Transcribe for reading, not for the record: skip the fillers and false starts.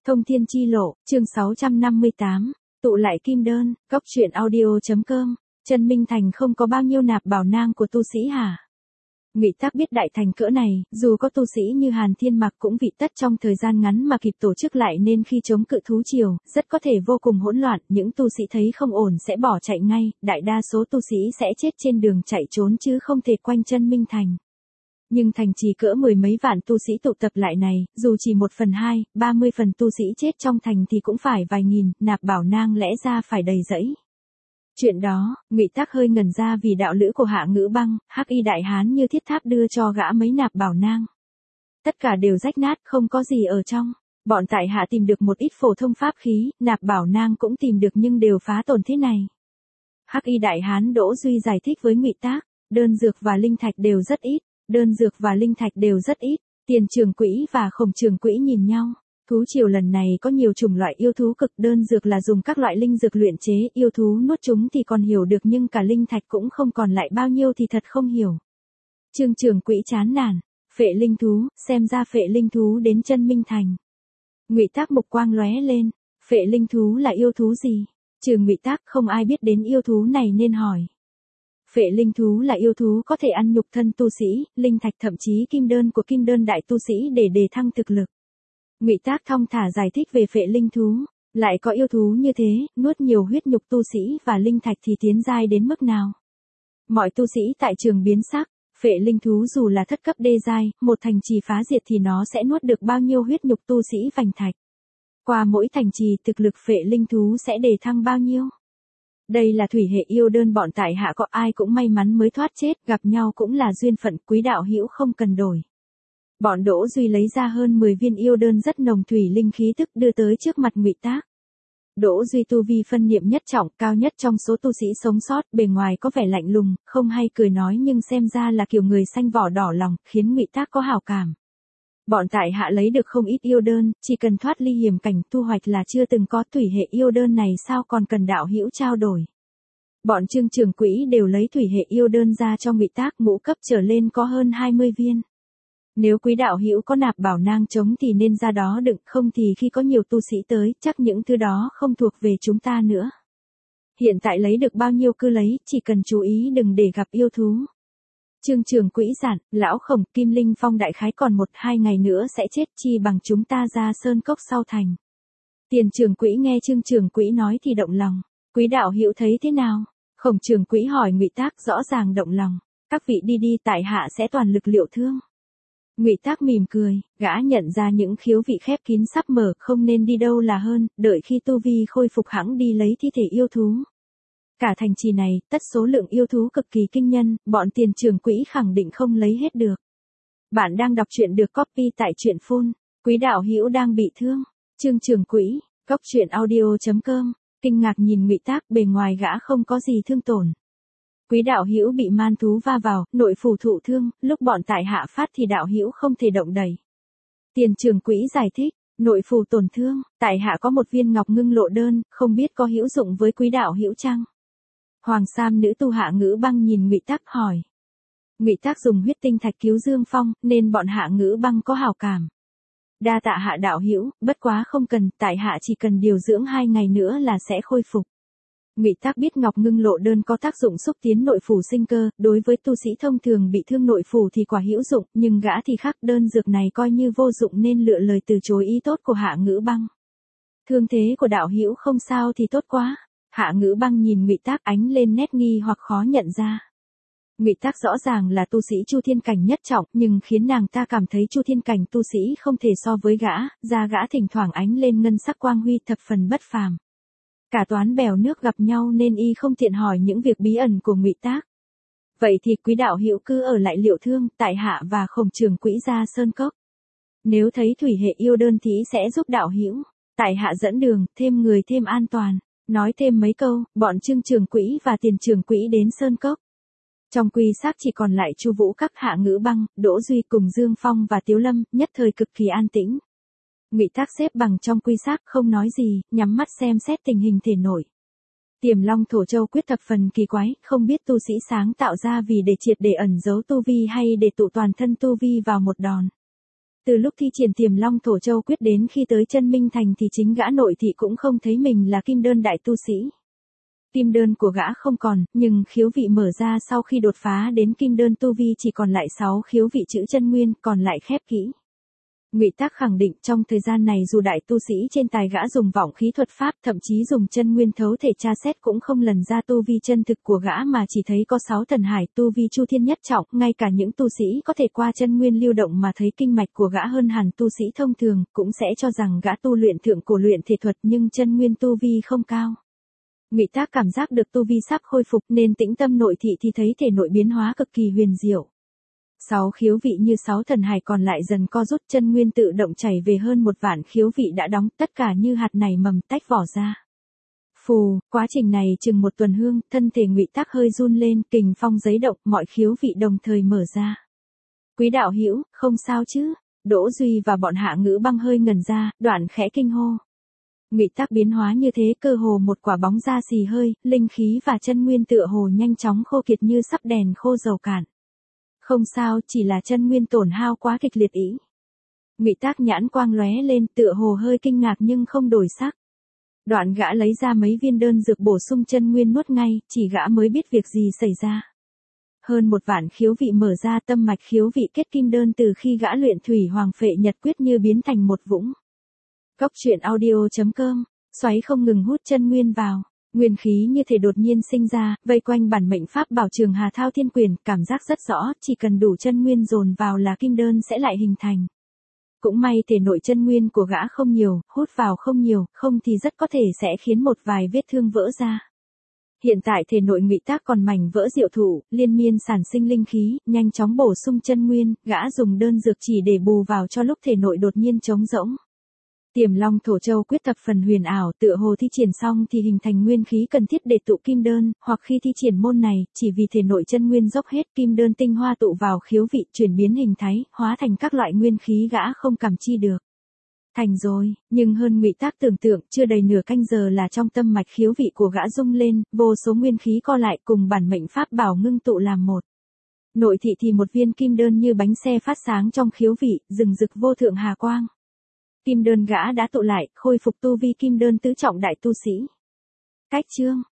Thông thiên chi lộ, chương 658, tụ lại kim đơn, góc truyện audio.com, Trần Minh Thành không có bao nhiêu nạp bảo nang của tu sĩ hả? Ngụy Tác biết đại thành cỡ này, dù có tu sĩ như Hàn Thiên Mặc cũng vị tất trong thời gian ngắn mà kịp tổ chức lại nên khi chống cự thú triều, rất có thể vô cùng hỗn loạn, những tu sĩ thấy không ổn sẽ bỏ chạy ngay, đại đa số tu sĩ sẽ chết trên đường chạy trốn chứ không thể quanh Trân Minh Thành. Nhưng thành trì cỡ mười mấy vạn tu sĩ tụ tập lại này, dù chỉ 1/2, 30 phần tu sĩ chết trong thành thì cũng phải vài nghìn, nạp bảo nang lẽ ra phải đầy rẫy. Chuyện đó, Ngụy Tác hơi ngẩn ra vì đạo lữ của Hạ Ngữ Băng, Hắc Y đại hán như thiết tháp đưa cho gã mấy nạp bảo nang. Tất cả đều rách nát, không có gì ở trong. Bọn tại hạ tìm được một ít phổ thông pháp khí, nạp bảo nang cũng tìm được nhưng đều phá tổn thế này. Hắc Y đại hán Đỗ Duy giải thích với Ngụy Tác, đơn dược và linh thạch đều rất ít. Đơn dược và linh thạch đều rất ít, Tiền Trường Quỹ và Khổng Trường Quỹ nhìn nhau. Thú triều lần này có nhiều chủng loại yêu thú cực, đơn dược là dùng các loại linh dược luyện chế, yêu thú nuốt chúng thì còn hiểu được nhưng cả linh thạch cũng không còn lại bao nhiêu thì thật không hiểu. Trương Trường Quỹ chán nản, phệ linh thú, xem ra phệ linh thú đến Trân Minh Thành. Ngụy Tác mục quang lóe lên, phệ linh thú là yêu thú gì? Trừ Ngụy Tác không ai biết đến yêu thú này nên hỏi. Phệ linh thú là yêu thú có thể ăn nhục thân tu sĩ, linh thạch thậm chí kim đơn của kim đơn đại tu sĩ để đề thăng thực lực. Ngụy Tác thong thả giải thích về phệ linh thú, lại có yêu thú như thế, nuốt nhiều huyết nhục tu sĩ và linh thạch thì tiến giai đến mức nào? Mọi tu sĩ tại trường biến sắc, phệ linh thú dù là thất cấp đê giai, một thành trì phá diệt thì nó sẽ nuốt được bao nhiêu huyết nhục tu sĩ vành thạch. Qua mỗi thành trì thực lực phệ linh thú sẽ đề thăng bao nhiêu? Đây là thủy hệ yêu đơn, bọn tại hạ có ai cũng may mắn mới thoát chết, gặp nhau cũng là duyên phận, quý đạo hữu không cần đổi. Bọn Đỗ Duy lấy ra hơn 10 viên yêu đơn rất nồng thủy linh khí tức đưa tới trước mặt Ngụy Tác. Đỗ Duy tu vi phân niệm nhất trọng, cao nhất trong số tu sĩ sống sót, bề ngoài có vẻ lạnh lùng, không hay cười nói nhưng xem ra là kiểu người xanh vỏ đỏ lòng, khiến Ngụy Tác có hảo cảm. Bọn tại hạ lấy được không ít yêu đơn, chỉ cần thoát ly hiểm cảnh thu hoạch là chưa từng có, thủy hệ yêu đơn này sao còn cần đạo hữu trao đổi. Bọn Trương Trường Quỹ đều lấy thủy hệ yêu đơn ra cho Ngụy Tác, ngũ cấp trở lên có hơn 20 viên. Nếu quý đạo hữu có nạp bảo nang trống thì nên ra đó đựng, không thì khi có nhiều tu sĩ tới, chắc những thứ đó không thuộc về chúng ta nữa. Hiện tại lấy được bao nhiêu cứ lấy, chỉ cần chú ý đừng để gặp yêu thú. Trương Trường Quỹ dặn, lão Khổng, Kim Linh Phong đại khái còn 1-2 ngày nữa sẽ chết, chi bằng chúng ta ra sơn cốc sau thành. Tiền Trường Quỹ nghe Trương Trường Quỹ nói thì động lòng, quý đạo hữu thấy thế nào? Khổng Trường Quỹ hỏi Ngụy Tác, rõ ràng động lòng, các vị đi đi, tại hạ sẽ toàn lực liệu thương. Ngụy Tác mỉm cười, gã nhận ra những khiếu vị khép kín sắp mở, không nên đi đâu là hơn, đợi khi tu vi khôi phục hẵng đi lấy thi thể yêu thú. Cả thành trì này, tất số lượng yêu thú cực kỳ kinh nhân, bọn Tiền Trường Quỹ khẳng định không lấy hết được. Bạn đang đọc truyện được copy tại truyện phun, quý đạo hữu đang bị thương. Trương Trường Quỹ, góc truyện audio.com, kinh ngạc nhìn Ngụy Tác, bề ngoài gã không có gì thương tổn. Quý đạo hữu bị man thú va vào, nội phủ thụ thương, lúc bọn tại hạ phát thì đạo hữu không thể động đẩy. Tiền Trường Quỹ giải thích, nội phủ tổn thương, tại hạ có một viên ngọc ngưng lộ đơn, không biết có hữu dụng với quý đạo hữu chăng? Hoàng sam nữ tu Hạ Ngữ Băng nhìn Ngụy Tác hỏi. Ngụy Tác dùng huyết tinh thạch cứu Dương Phong, nên bọn Hạ Ngữ Băng có hảo cảm. Đa tạ Hạ đạo hữu, bất quá không cần, tại hạ chỉ cần điều dưỡng 2 ngày nữa là sẽ khôi phục. Ngụy Tác biết ngọc ngưng lộ đơn có tác dụng xúc tiến nội phủ sinh cơ, đối với tu sĩ thông thường bị thương nội phủ thì quả hữu dụng, nhưng gã thì khác, đơn dược này coi như vô dụng nên lựa lời từ chối ý tốt của Hạ Ngữ Băng. Thương thế của đạo hữu không sao thì tốt quá. Hạ Ngữ Băng nhìn Ngụy Tác, ánh lên nét nghi hoặc khó nhận ra. Ngụy Tác rõ ràng là tu sĩ Chu Thiên cảnh nhất trọng, nhưng khiến nàng ta cảm thấy Chu Thiên cảnh tu sĩ không thể so với gã, da gã thỉnh thoảng ánh lên ngân sắc quang huy thập phần bất phàm. Cả toán bèo nước gặp nhau nên y không tiện hỏi những việc bí ẩn của Ngụy Tác. Vậy thì quý đạo hữu cứ ở lại liệu thương, tại hạ và Khổng Trường Quỹ ra sơn cốc. Nếu thấy thủy hệ yêu đơn thì sẽ giúp đạo hữu, tại hạ dẫn đường, thêm người thêm an toàn. Nói thêm mấy câu, bọn Trương Trường Quỹ và Tiền Trường Quỹ đến sơn cốc. Trong quy xác chỉ còn lại Chu Vũ Các, Hạ Ngữ Băng, Đỗ Duy cùng Dương Phong và Tiếu Lâm, nhất thời cực kỳ an tĩnh. Ngụy Tác xếp bằng trong quy xác không nói gì, nhắm mắt xem xét tình hình thể nội. Tiềm Long Thổ Châu quyết thập phần kỳ quái, không biết tu sĩ sáng tạo ra vì để triệt để ẩn giấu tu vi hay để tụ toàn thân tu vi vào một đòn. Từ lúc thi triển Tiềm Long Thổ Châu quyết đến khi tới Chân Minh Thành thì chính gã nội thị cũng không thấy mình là kim đơn đại tu sĩ. Kim đơn của gã không còn, nhưng khiếu vị mở ra sau khi đột phá đến kim đơn tu vi chỉ còn lại 6 khiếu vị chữ chân nguyên, còn lại khép kỹ. Ngụy Tác khẳng định trong thời gian này dù đại tu sĩ trên tài gã dùng vọng khí thuật pháp, thậm chí dùng chân nguyên thấu thể tra xét cũng không lần ra tu vi chân thực của gã mà chỉ thấy có 6 thần hải tu vi chu thiên nhất trọng, ngay cả những tu sĩ có thể qua chân nguyên lưu động mà thấy kinh mạch của gã hơn hẳn tu sĩ thông thường, cũng sẽ cho rằng gã tu luyện thượng cổ luyện thể thuật nhưng chân nguyên tu vi không cao. Ngụy Tác cảm giác được tu vi sắp khôi phục nên tĩnh tâm nội thị thì thấy thể nội biến hóa cực kỳ huyền diệu. 6 khiếu vị như 6 thần hải còn lại dần co rút, chân nguyên tự động chảy về hơn 1 vạn khiếu vị đã đóng, tất cả như hạt nảy mầm tách vỏ ra. Phù, quá trình này chừng 1 tuần hương, thân thể Ngụy Tác hơi run lên, kình phong giấy động, mọi khiếu vị đồng thời mở ra. Quý đạo hữu, không sao chứ? Đỗ Duy và bọn Hạ Ngữ Băng hơi ngẩn ra, đoạn khẽ kinh hô. Ngụy Tác biến hóa như thế cơ hồ một quả bóng ra xì hơi, linh khí và chân nguyên tựa hồ nhanh chóng khô kiệt như sắp đèn khô dầu cạn. Không sao, chỉ là chân nguyên tổn hao quá kịch liệt ý. Ngụy Tác nhãn quang lóe lên, tựa hồ hơi kinh ngạc nhưng không đổi sắc. Đoạn gã lấy ra mấy viên đơn dược bổ sung chân nguyên nuốt ngay, chỉ gã mới biết việc gì xảy ra. Hơn 1 vạn khiếu vị mở ra, tâm mạch khiếu vị kết kim đơn từ khi gã luyện Thủy Hoàng Phệ Nhật Quyết như biến thành một vũng. Góc truyện audio.com, xoáy không ngừng hút chân nguyên vào. Nguyên khí như thể đột nhiên sinh ra, vây quanh bản mệnh pháp bảo Trường Hà Thao Thiên Quyền, cảm giác rất rõ, chỉ cần đủ chân nguyên dồn vào là kim đơn sẽ lại hình thành. Cũng may thể nội chân nguyên của gã không nhiều, hút vào không nhiều, không thì rất có thể sẽ khiến một vài vết thương vỡ ra. Hiện tại thể nội Ngụy Tác còn mảnh vỡ diệu thụ, liên miên sản sinh linh khí, nhanh chóng bổ sung chân nguyên, gã dùng đơn dược chỉ để bù vào cho lúc thể nội đột nhiên trống rỗng. Tiềm Long Thổ Châu quyết thập phần huyền ảo, tựa hồ thi triển xong thì hình thành nguyên khí cần thiết để tụ kim đơn, hoặc khi thi triển môn này, chỉ vì thể nội chân nguyên dốc hết, kim đơn tinh hoa tụ vào khiếu vị, chuyển biến hình thái, hóa thành các loại nguyên khí gã không cảm chi được. Thành rồi, nhưng hơn Ngụy Tác tưởng tượng, chưa đầy nửa canh giờ là trong tâm mạch khiếu vị của gã rung lên, vô số nguyên khí co lại cùng bản mệnh pháp bảo ngưng tụ làm một. Nội thị thì một viên kim đơn như bánh xe phát sáng trong khiếu vị, rừng rực vô thượng hà quang. Kim đơn gã đã tụ lại, khôi phục tu vi kim đơn tứ trọng đại tu sĩ. Cách chương